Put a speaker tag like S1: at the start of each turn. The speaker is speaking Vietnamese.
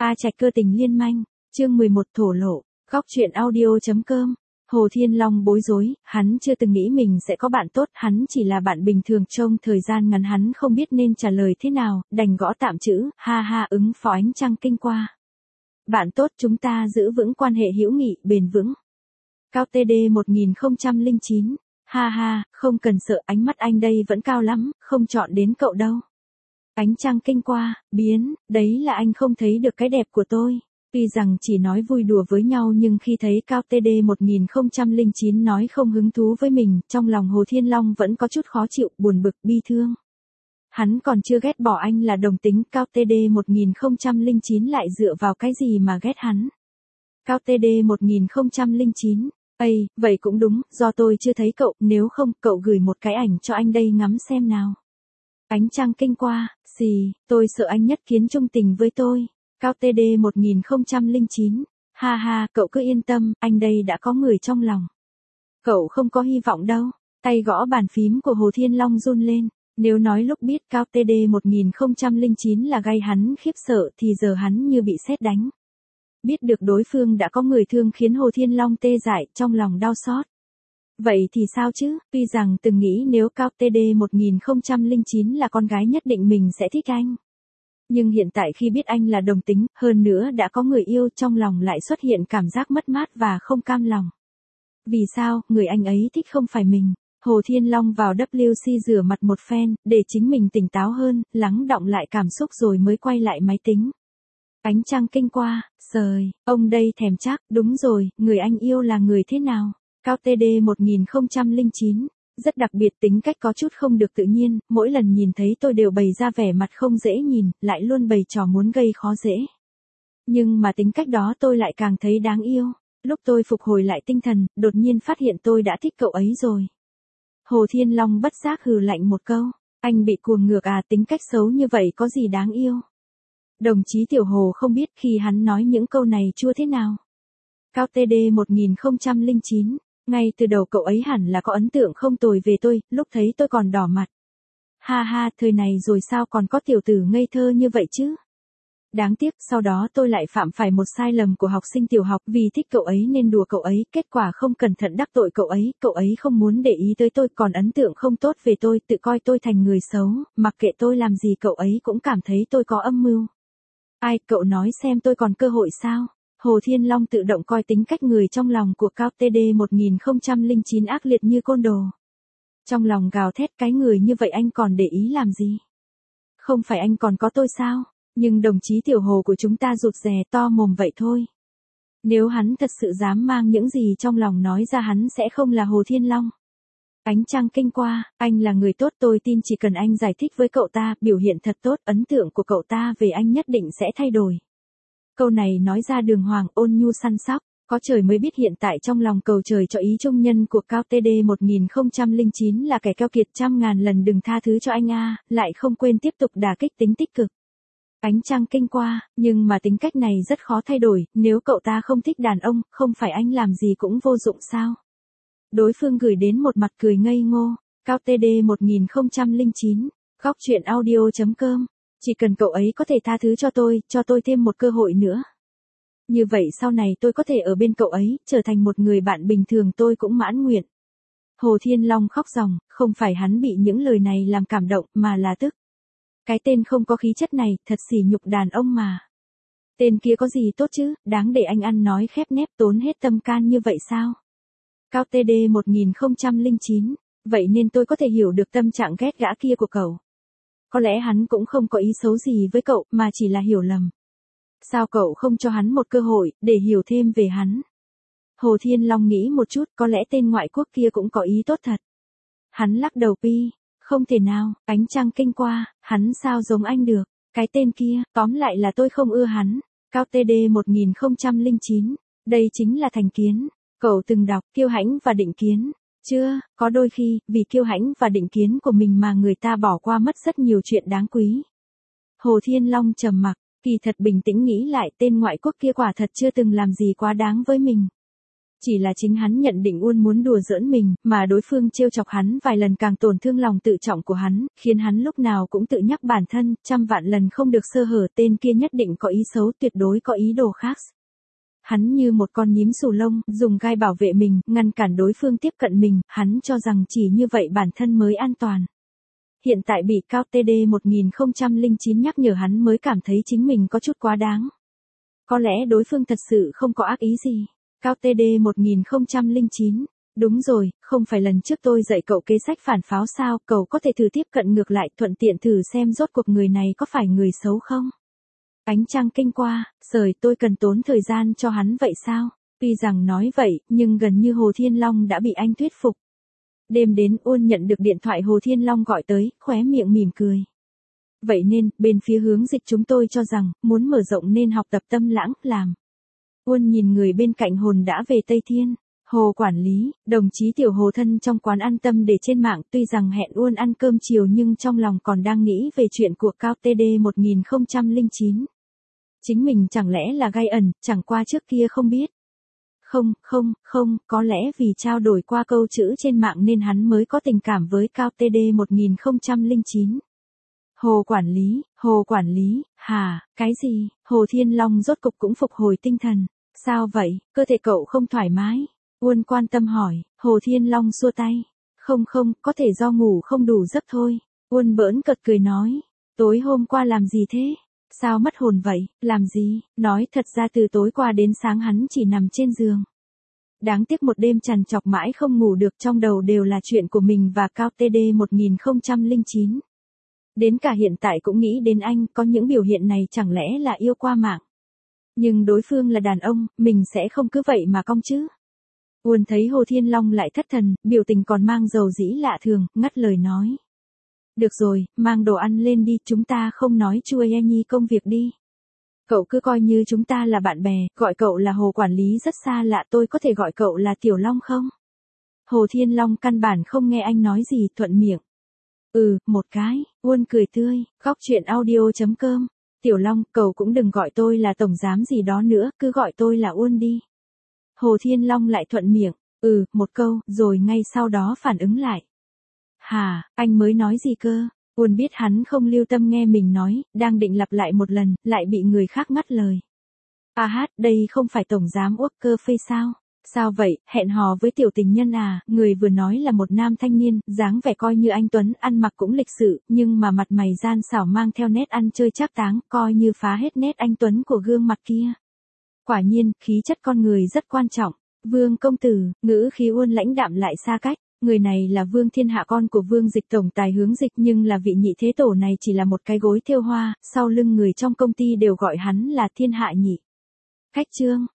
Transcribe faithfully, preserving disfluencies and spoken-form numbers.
S1: A Trạch cơ tình liên manh, chương mười một thổ lộ, góc truyện audio.com. Hồ Thiên Long bối rối, hắn chưa từng nghĩ mình sẽ có bạn tốt, hắn chỉ là bạn bình thường, trong thời gian ngắn hắn không biết nên trả lời thế nào, đành gõ tạm chữ, ha ha ứng phó ánh trăng kinh qua. Bạn tốt, chúng ta giữ vững quan hệ hữu nghị, bền vững. Cao tê đê một nghìn không trăm lẻ chín, ha ha, không cần sợ, ánh mắt anh đây vẫn cao lắm, không chọn đến cậu đâu. Ánh trăng kinh qua, biến, đấy là anh không thấy được cái đẹp của tôi. Tuy rằng chỉ nói vui đùa với nhau nhưng khi thấy Cao tê đê một nghìn không trăm lẻ chín nói không hứng thú với mình, trong lòng Hồ Thiên Long vẫn có chút khó chịu, buồn bực, bi thương. Hắn còn chưa ghét bỏ anh là đồng tính, Cao tê đê một nghìn không trăm lẻ chín lại dựa vào cái gì mà ghét hắn. Cao tê đê một nghìn không trăm lẻ chín, ây, vậy cũng đúng, do tôi chưa thấy cậu, nếu không, cậu gửi một cái ảnh cho anh đây ngắm xem nào. Ánh trăng kinh qua, xì, tôi sợ anh nhất kiến chung tình với tôi. Cao tê đê một nghìn không trăm lẻ chín, ha ha, cậu cứ yên tâm, anh đây đã có người trong lòng. Cậu không có hy vọng đâu, tay gõ bàn phím của Hồ Thiên Long run lên, nếu nói lúc biết Cao tê đê một nghìn không trăm lẻ chín là gây hắn khiếp sợ thì giờ hắn như bị sét đánh. Biết được đối phương đã có người thương khiến Hồ Thiên Long tê dại, trong lòng đau xót. Vậy thì sao chứ, tuy rằng từng nghĩ nếu Cao tê đê một nghìn không trăm lẻ chín là con gái nhất định mình sẽ thích anh. Nhưng hiện tại khi biết anh là đồng tính, hơn nữa đã có người yêu, trong lòng lại xuất hiện cảm giác mất mát và không cam lòng. Vì sao, người anh ấy thích không phải mình. Hồ Thiên Long vào vê kép xê rửa mặt một phen, để chính mình tỉnh táo hơn, lắng đọng lại cảm xúc rồi mới quay lại máy tính. Ánh trăng kinh qua, trời, ông đây thèm chắc, đúng rồi, người anh yêu là người thế nào? Cao tê đê một nghìn không trăm lẻ chín, rất đặc biệt, tính cách có chút không được tự nhiên, mỗi lần nhìn thấy tôi đều bày ra vẻ mặt không dễ nhìn, lại luôn bày trò muốn gây khó dễ. Nhưng mà tính cách đó tôi lại càng thấy đáng yêu. Lúc tôi phục hồi lại tinh thần, đột nhiên phát hiện tôi đã thích cậu ấy rồi. Hồ Thiên Long bất giác hừ lạnh một câu, anh bị cuồng ngược à, tính cách xấu như vậy có gì đáng yêu. Đồng chí Tiểu Hồ không biết khi hắn nói những câu này chua thế nào. Cao tê đê một nghìn không trăm lẻ chín, ngay từ đầu cậu ấy hẳn là có ấn tượng không tồi về tôi, lúc thấy tôi còn đỏ mặt. Ha ha, thời này rồi sao còn có tiểu tử ngây thơ như vậy chứ? Đáng tiếc, sau đó tôi lại phạm phải một sai lầm của học sinh tiểu học, vì thích cậu ấy nên đùa cậu ấy, kết quả không cẩn thận đắc tội cậu ấy, cậu ấy không muốn để ý tới tôi, còn ấn tượng không tốt về tôi, tự coi tôi thành người xấu, mặc kệ tôi làm gì cậu ấy cũng cảm thấy tôi có âm mưu. Ai, cậu nói xem tôi còn cơ hội sao? Hồ Thiên Long tự động coi tính cách người trong lòng của Cao tê đê một nghìn không trăm lẻ chín ác liệt như côn đồ. Trong lòng gào thét, cái người như vậy anh còn để ý làm gì? Không phải anh còn có tôi sao? Nhưng đồng chí Tiểu Hồ của chúng ta rụt rè to mồm vậy thôi. Nếu hắn thật sự dám mang những gì trong lòng nói ra hắn sẽ không là Hồ Thiên Long. Ánh trăng kinh qua, anh là người tốt, tôi tin chỉ cần anh giải thích với cậu ta, biểu hiện thật tốt, ấn tượng của cậu ta về anh nhất định sẽ thay đổi. Câu này nói ra đường hoàng, ôn nhu săn sóc, có trời mới biết hiện tại trong lòng cầu trời cho ý trung nhân của Cao tê đê một nghìn không trăm lẻ chín là kẻ keo kiệt, trăm ngàn lần đừng tha thứ cho anh a, lại không quên tiếp tục đả kích tính tích cực. Ánh trăng kinh qua, nhưng mà tính cách này rất khó thay đổi, nếu cậu ta không thích đàn ông, không phải anh làm gì cũng vô dụng sao? Đối phương gửi đến một mặt cười ngây ngô, Cao tê đê một nghìn không trăm lẻ chín, góc truyện audio.com, chỉ cần cậu ấy có thể tha thứ cho tôi, cho tôi thêm một cơ hội nữa. Như vậy sau này tôi có thể ở bên cậu ấy, trở thành một người bạn bình thường tôi cũng mãn nguyện. Hồ Thiên Long khóc ròng, không phải hắn bị những lời này làm cảm động, mà là tức. Cái tên không có khí chất này, thật sỉ nhục đàn ông mà. Tên kia có gì tốt chứ, đáng để anh ăn nói khép nép tốn hết tâm can như vậy sao? Cao tê đê một nghìn không trăm lẻ chín, vậy nên tôi có thể hiểu được tâm trạng ghét gã kia của cậu. Có lẽ hắn cũng không có ý xấu gì với cậu, mà chỉ là hiểu lầm. Sao cậu không cho hắn một cơ hội, để hiểu thêm về hắn? Hồ Thiên Long nghĩ một chút, có lẽ tên ngoại quốc kia cũng có ý tốt thật. Hắn lắc đầu pi, không thể nào, ánh trăng kinh qua, hắn sao giống anh được, cái tên kia, tóm lại là tôi không ưa hắn. Cao tê đê một nghìn không trăm lẻ chín, đây chính là thành kiến. Cậu từng đọc Kiêu Hãnh và Định Kiến, chưa? Có đôi khi, vì kiêu hãnh và định kiến của mình mà người ta bỏ qua mất rất nhiều chuyện đáng quý. Hồ Thiên Long trầm mặc, kỳ thật bình tĩnh nghĩ lại tên ngoại quốc kia quả thật chưa từng làm gì quá đáng với mình. Chỉ là chính hắn nhận định Uôn muốn đùa giỡn mình, mà đối phương trêu chọc hắn vài lần càng tổn thương lòng tự trọng của hắn, khiến hắn lúc nào cũng tự nhắc bản thân, trăm vạn lần không được sơ hở, tên kia nhất định có ý xấu, tuyệt đối có ý đồ khác. Hắn như một con nhím xù lông, dùng gai bảo vệ mình, ngăn cản đối phương tiếp cận mình, hắn cho rằng chỉ như vậy bản thân mới an toàn. Hiện tại bị Cao tê đê một nghìn không trăm lẻ chín nhắc nhở hắn mới cảm thấy chính mình có chút quá đáng. Có lẽ đối phương thật sự không có ác ý gì. Cao tê đê một nghìn không trăm lẻ chín, đúng rồi, không phải lần trước tôi dạy cậu kế sách phản pháo sao, cậu có thể thử tiếp cận ngược lại, thuận tiện thử xem rốt cuộc người này có phải người xấu không? Ánh trăng kinh qua, sời tôi cần tốn thời gian cho hắn vậy sao? Tuy rằng nói vậy, nhưng gần như Hồ Thiên Long đã bị anh thuyết phục. Đêm đến Uôn nhận được điện thoại Hồ Thiên Long gọi tới, khóe miệng mỉm cười. Vậy nên, bên phía hướng dịch chúng tôi cho rằng, muốn mở rộng nên học tập Tâm Lãng, làm. Uôn nhìn người bên cạnh hồn đã về Tây Thiên. Hồ quản lý, đồng chí Tiểu Hồ thân trong quán ăn Tâm để trên mạng, tuy rằng hẹn Uôn ăn cơm chiều nhưng trong lòng còn đang nghĩ về chuyện của Cao tê đê một nghìn không trăm lẻ chín. Chính mình chẳng lẽ là gai ẩn, chẳng qua trước kia không biết. Không, không, không, có lẽ vì trao đổi qua câu chữ trên mạng nên hắn mới có tình cảm với Cao tê đê một nghìn không trăm lẻ chín. Hồ quản lý, Hồ quản lý, hả, cái gì? Hồ Thiên Long rốt cục cũng phục hồi tinh thần. Sao vậy, cơ thể cậu không thoải mái? Uôn quan tâm hỏi. Hồ Thiên Long xua tay. Không không, có thể do ngủ không đủ giấc thôi. Uôn bỡn cợt cười nói. Tối hôm qua làm gì thế? Sao mất hồn vậy, làm gì? Nói thật ra từ tối qua đến sáng hắn chỉ nằm trên giường. Đáng tiếc một đêm trằn trọc mãi không ngủ được, trong đầu đều là chuyện của mình và Cao tê đê một nghìn không trăm lẻ chín. Đến cả hiện tại cũng nghĩ đến anh, có những biểu hiện này chẳng lẽ là yêu qua mạng. Nhưng đối phương là đàn ông, mình sẽ không cứ vậy mà cong chứ. Uôn thấy Hồ Thiên Long lại thất thần, biểu tình còn mang dầu dĩ lạ thường, ngắt lời nói. Được rồi, mang đồ ăn lên đi, chúng ta không nói chua e nhi công việc đi. Cậu cứ coi như chúng ta là bạn bè, gọi cậu là Hồ quản lý rất xa lạ, tôi có thể gọi cậu là Tiểu Long không? Hồ Thiên Long căn bản không nghe anh nói gì, thuận miệng. Ừ, một cái, Uôn cười tươi, góc chuyện audio chấm com. Tiểu Long, cậu cũng đừng gọi tôi là tổng giám gì đó nữa, cứ gọi tôi là Uôn đi. Hồ Thiên Long lại thuận miệng, ừ, một câu, rồi ngay sau đó phản ứng lại. Hà, anh mới nói gì cơ? Uôn biết hắn không lưu tâm nghe mình nói, đang định lặp lại một lần, lại bị người khác ngắt lời. À hát, đây không phải tổng giám Walker Phê sao? Sao vậy, hẹn hò với tiểu tình nhân à? Người vừa nói là một nam thanh niên, dáng vẻ coi như anh Tuấn, ăn mặc cũng lịch sự, nhưng mà mặt mày gian xảo mang theo nét ăn chơi trác táng, coi như phá hết nét anh Tuấn của gương mặt kia. Quả nhiên, khí chất con người rất quan trọng. Vương công tử, ngữ khí Uôn lãnh đạm lại xa cách. Người này là Vương Thiên Hạ, con của Vương Dịch tổng tài Hướng Dịch, nhưng là vị nhị thế tổ này chỉ là một cái gối thêu hoa, sau lưng người trong công ty đều gọi hắn là Thiên Hạ nhị. Khách trương,